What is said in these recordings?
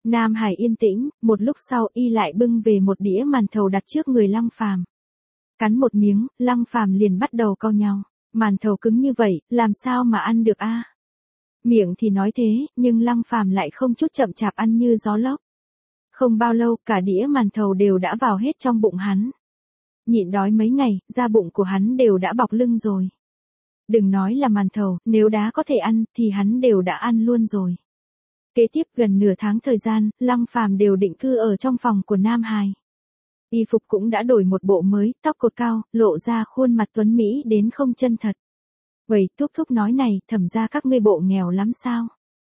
Nam Hải yên tĩnh, một lúc sau y lại bưng về một đĩa màn thầu đặt trước người Lăng Phàm. Cắn một miếng, Lăng Phàm liền bắt đầu cau nhàu. Màn thầu cứng như vậy, làm sao mà ăn được a? Miệng thì nói thế, nhưng Lăng Phàm lại không chút chậm chạp ăn như gió lốc. Không bao lâu, cả đĩa màn thầu đều đã vào hết trong bụng hắn. Nhịn đói mấy ngày, da bụng của hắn đều đã bọc lưng rồi. Đừng nói là màn thầu, nếu đá có thể ăn, thì hắn đều đã ăn luôn rồi. Kế tiếp gần nửa tháng thời gian, Lăng Phàm đều định cư ở trong phòng của Nam Hải. Y phục cũng đã đổi một bộ mới, tóc cột cao, lộ ra khuôn mặt tuấn Mỹ đến không chân thật. Vậy thúc thúc nói này, thẩm ra các ngươi bộ nghèo lắm sao?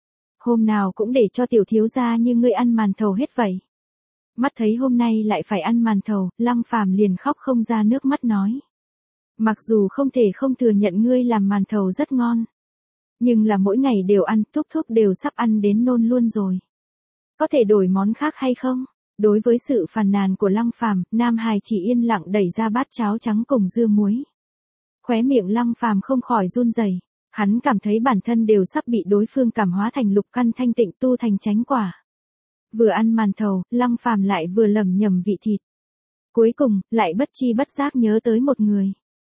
Hôm nào cũng để cho tiểu thiếu gia như ngươi ăn màn thầu hết vậy. Mắt thấy hôm nay lại phải ăn màn thầu, Lăng Phàm liền khóc không ra nước mắt nói. Mặc dù không thể không thừa nhận ngươi làm màn thầu rất ngon. Nhưng là mỗi ngày đều ăn, thúc thúc đều sắp ăn đến nôn luôn rồi. Có thể đổi món khác hay không? Đối với sự phàn nàn của Lăng Phàm, Nam Hải chỉ yên lặng đẩy ra bát cháo trắng cùng dưa muối. Khóe miệng Lăng Phàm không khỏi run rẩy. Hắn cảm thấy bản thân đều sắp bị đối phương cảm hóa thành lục căn thanh tịnh tu thành chánh quả. Vừa ăn màn thầu, Lăng Phàm lại vừa lẩm nhẩm vị thịt. Cuối cùng, lại bất chi bất giác nhớ tới một người.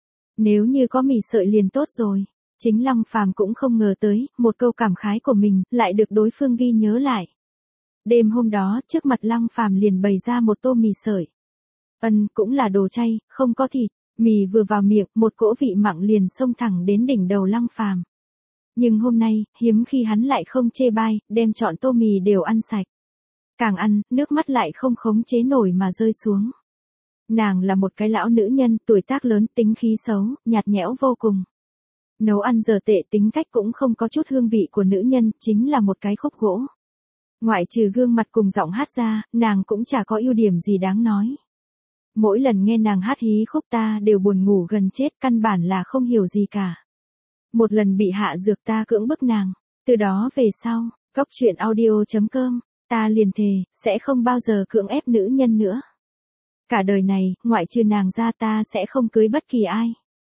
Nếu như có mì sợi liền tốt rồi. Chính Lăng Phàm cũng không ngờ tới, một câu cảm khái của mình, lại được đối phương ghi nhớ lại. Đêm hôm đó, trước mặt Lăng Phàm liền bày ra một tô mì sợi. Cũng là đồ chay, không có thịt. Mì vừa vào miệng, một cỗ vị mặn liền xông thẳng đến đỉnh đầu Lăng Phàm. Nhưng hôm nay, hiếm khi hắn lại không chê bai, đem trọn tô mì đều ăn sạch. Càng ăn, nước mắt lại không khống chế nổi mà rơi xuống. Nàng là một cái lão nữ nhân, tuổi tác lớn, tính khí xấu, nhạt nhẽo vô cùng. Nấu ăn dở tệ, tính cách cũng không có chút hương vị của nữ nhân, chính là một cái khúc gỗ. Ngoại trừ gương mặt cùng giọng hát ra, nàng cũng chả có ưu điểm gì đáng nói. Mỗi lần nghe nàng hát hí khúc ta đều buồn ngủ gần chết, căn bản là không hiểu gì cả. Một lần bị hạ dược ta cưỡng bức nàng. Từ đó về sau, coctruyện.audio.com, ta liền thề, sẽ không bao giờ cưỡng ép nữ nhân nữa. Cả đời này, ngoại trừ nàng ra ta sẽ không cưới bất kỳ ai.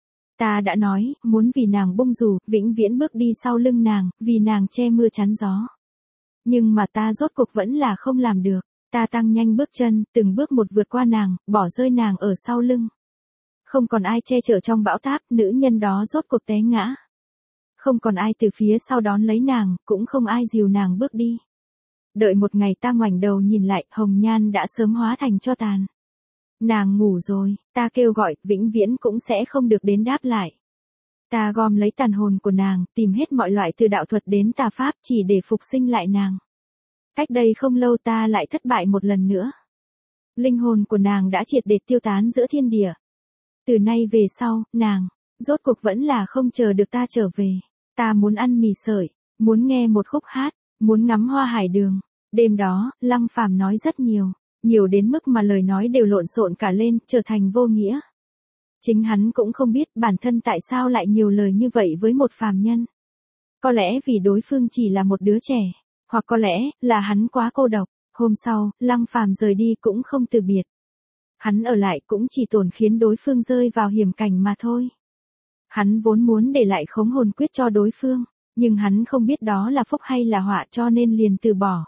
Ta đã nói, muốn vì nàng bông dù, vĩnh viễn bước đi sau lưng nàng, vì nàng che mưa chắn gió. Nhưng mà ta rốt cuộc vẫn là không làm được. Ta tăng nhanh bước chân, từng bước một vượt qua nàng, bỏ rơi nàng ở sau lưng. Không còn ai che chở trong bão táp, nữ nhân đó rốt cuộc té ngã. Không còn ai từ phía sau đón lấy nàng, cũng không ai dìu nàng bước đi. Đợi một ngày ta ngoảnh đầu nhìn lại, hồng nhan đã sớm hóa thành tro tàn. Nàng ngủ rồi, ta kêu gọi, vĩnh viễn cũng sẽ không được đến đáp lại. Ta gom lấy tàn hồn của nàng, tìm hết mọi loại từ đạo thuật đến tà pháp chỉ để phục sinh lại nàng. Cách đây không lâu ta lại thất bại một lần nữa. Linh hồn của nàng đã triệt để tiêu tán giữa thiên địa. Từ nay về sau, nàng, rốt cuộc vẫn là không chờ được ta trở về. Ta muốn ăn mì sợi, muốn nghe một khúc hát, muốn ngắm hoa hải đường. Đêm đó, Lăng Phàm nói rất nhiều, nhiều đến mức mà lời nói đều lộn xộn cả lên, trở thành vô nghĩa. Chính hắn cũng không biết bản thân tại sao lại nhiều lời như vậy với một phàm nhân. Có lẽ vì đối phương chỉ là một đứa trẻ, hoặc có lẽ là hắn quá cô độc. Hôm sau, Lăng Phàm rời đi cũng không từ biệt. Hắn ở lại cũng chỉ tổn khiến đối phương rơi vào hiểm cảnh mà thôi. Hắn vốn muốn để lại khống hồn quyết cho đối phương, nhưng hắn không biết đó là phúc hay là họa cho nên liền từ bỏ.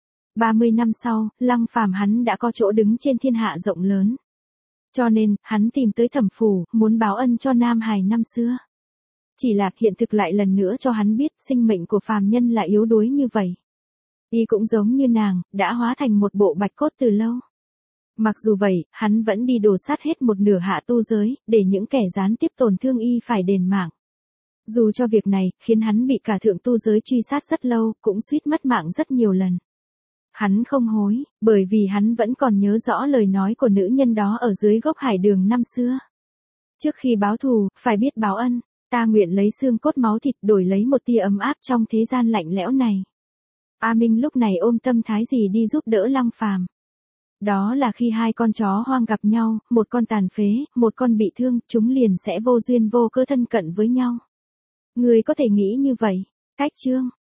30 năm sau, Lăng Phàm hắn đã có chỗ đứng trên thiên hạ rộng lớn. Cho nên, hắn tìm tới Thẩm Phủ, muốn báo ân cho Nam Hải năm xưa. Chỉ là hiện thực lại lần nữa cho hắn biết sinh mệnh của phàm nhân là yếu đuối như vậy. Y cũng giống như nàng, đã hóa thành một bộ bạch cốt từ lâu. Mặc dù vậy, hắn vẫn đi đổ sát hết một nửa hạ tu giới, để những kẻ gián tiếp tổn thương y phải đền mạng. Dù cho việc này, khiến hắn bị cả thượng tu giới truy sát rất lâu, cũng suýt mất mạng rất nhiều lần. Hắn không hối, bởi vì hắn vẫn còn nhớ rõ lời nói của nữ nhân đó ở dưới gốc hải đường năm xưa. Trước khi báo thù, phải biết báo ân, ta nguyện lấy xương cốt máu thịt đổi lấy một tia ấm áp trong thế gian lạnh lẽo này. A Minh lúc này ôm tâm thái gì đi giúp đỡ Lăng Phàm. Đó là khi hai con chó hoang gặp nhau, một con tàn phế, một con bị thương, chúng liền sẽ vô duyên vô cớ thân cận với nhau. Người có thể nghĩ như vậy. Cách chương